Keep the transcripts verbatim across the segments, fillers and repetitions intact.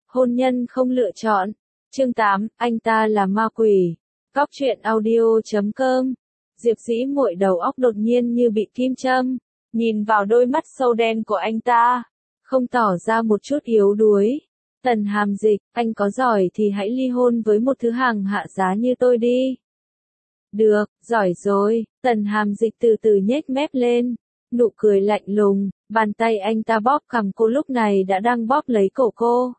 Hôn nhân không lựa chọn. Chương tám, anh ta là ma quỷ. Cóc truyện audio chấm com. Diệp Dĩ Muội đầu óc đột nhiên như bị kim châm, nhìn vào đôi mắt sâu đen của anh ta, không tỏ ra một chút yếu đuối. Tần Hàm Dịch, anh có giỏi thì hãy ly hôn với một thứ hàng hạ giá như tôi đi. Được, giỏi rồi. Tần Hàm Dịch từ từ nhếch mép lên, nụ cười lạnh lùng, bàn tay anh ta bóp cằm cô lúc này đã đang bóp lấy cổ cô.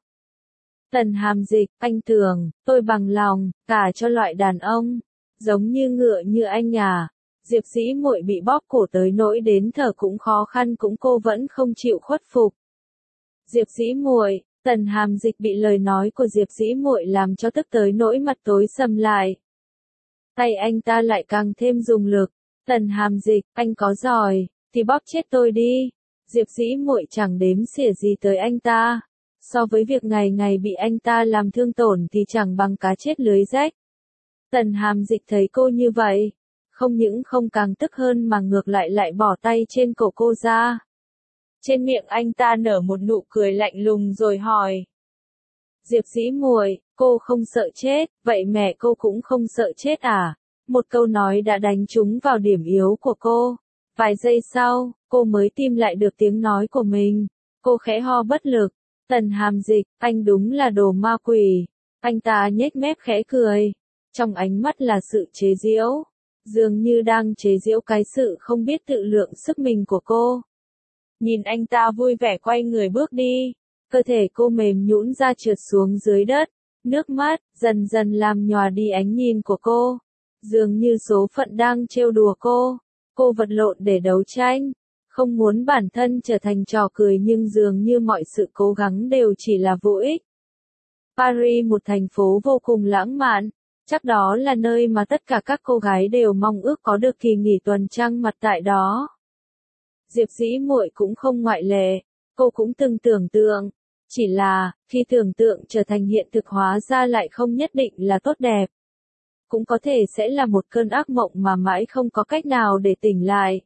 Tần Hàm Dịch, anh tưởng, tôi bằng lòng, cả cho loại đàn ông, giống như ngựa như anh à. Diệp Dĩ Muội bị bóp cổ tới nỗi đến thở cũng khó khăn cũng cô vẫn không chịu khuất phục. Diệp Dĩ Muội, Tần Hàm Dịch bị lời nói của Diệp Dĩ Muội làm cho tức tới nỗi mặt tối sầm lại. Tay anh ta lại càng thêm dùng lực. Tần Hàm Dịch, anh có giỏi, thì bóp chết tôi đi. Diệp Dĩ Muội chẳng đếm xỉa gì tới anh ta. So với việc ngày ngày bị anh ta làm thương tổn thì chẳng bằng cá chết lưới rách. Tần Hàm Dịch thấy cô như vậy, không những không càng tức hơn mà ngược lại lại bỏ tay trên cổ cô ra. Trên miệng anh ta nở một nụ cười lạnh lùng rồi hỏi. Diệp Dĩ Muội, cô không sợ chết, vậy mẹ cô cũng không sợ chết à? Một câu nói đã đánh trúng vào điểm yếu của cô. Vài giây sau, cô mới tìm lại được tiếng nói của mình. Cô khẽ ho bất lực. Tần Hàm Dịch, anh đúng là đồ ma quỷ. Anh ta nhếch mép khẽ cười. Trong ánh mắt là sự chế giễu. Dường như đang chế giễu cái sự không biết tự lượng sức mình của cô. Nhìn anh ta vui vẻ quay người bước đi. Cơ thể cô mềm nhũn ra trượt xuống dưới đất. Nước mắt, dần dần làm nhòa đi ánh nhìn của cô. Dường như số phận đang trêu đùa cô. Cô vật lộn để đấu tranh. Không muốn bản thân trở thành trò cười nhưng dường như mọi sự cố gắng đều chỉ là vô ích. Paris, một thành phố vô cùng lãng mạn. Chắc đó là nơi mà tất cả các cô gái đều mong ước có được kỳ nghỉ tuần trăng mật tại đó. Diệp Dĩ Muội cũng không ngoại lệ. Cô cũng từng tưởng tượng. Chỉ là, khi tưởng tượng trở thành hiện thực hóa ra lại không nhất định là tốt đẹp. Cũng có thể sẽ là một cơn ác mộng mà mãi không có cách nào để tỉnh lại.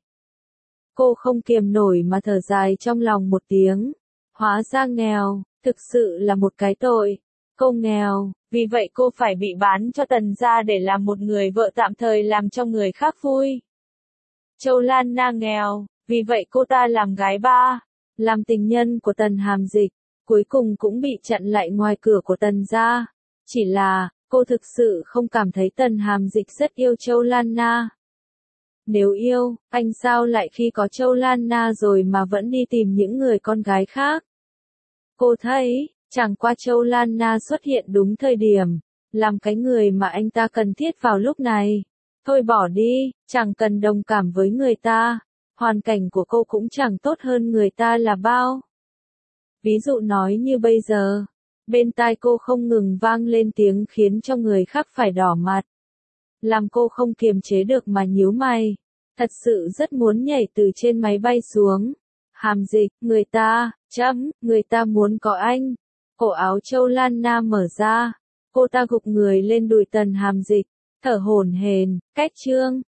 Cô không kiềm nổi mà thở dài trong lòng một tiếng. Hóa ra nghèo, thực sự là một cái tội. Cô nghèo, vì vậy cô phải bị bán cho Tần gia để làm một người vợ tạm thời làm cho người khác vui. Châu Lan Na nghèo, vì vậy cô ta làm gái ba, làm tình nhân của Tần Hàm Dịch, cuối cùng cũng bị chặn lại ngoài cửa của Tần gia. Chỉ là, cô thực sự không cảm thấy Tần Hàm Dịch rất yêu Châu Lan Na. Nếu yêu, anh sao lại khi có Châu Lan Na rồi mà vẫn đi tìm những người con gái khác? Cô thấy, chẳng qua Châu Lan Na xuất hiện đúng thời điểm, làm cái người mà anh ta cần thiết vào lúc này. Thôi bỏ đi, chẳng cần đồng cảm với người ta, hoàn cảnh của cô cũng chẳng tốt hơn người ta là bao. Ví dụ nói như bây giờ, bên tai cô không ngừng vang lên tiếng khiến cho người khác phải đỏ mặt. Làm cô không kiềm chế được mà nhíu mày. Thật sự rất muốn nhảy từ trên máy bay xuống. Hàm Dịch, người ta, chấm, người ta muốn có anh. Cổ áo Châu Lan Na mở ra. Cô ta gục người lên đùi Tần Hàm Dịch, thở hổn hển, cách chương.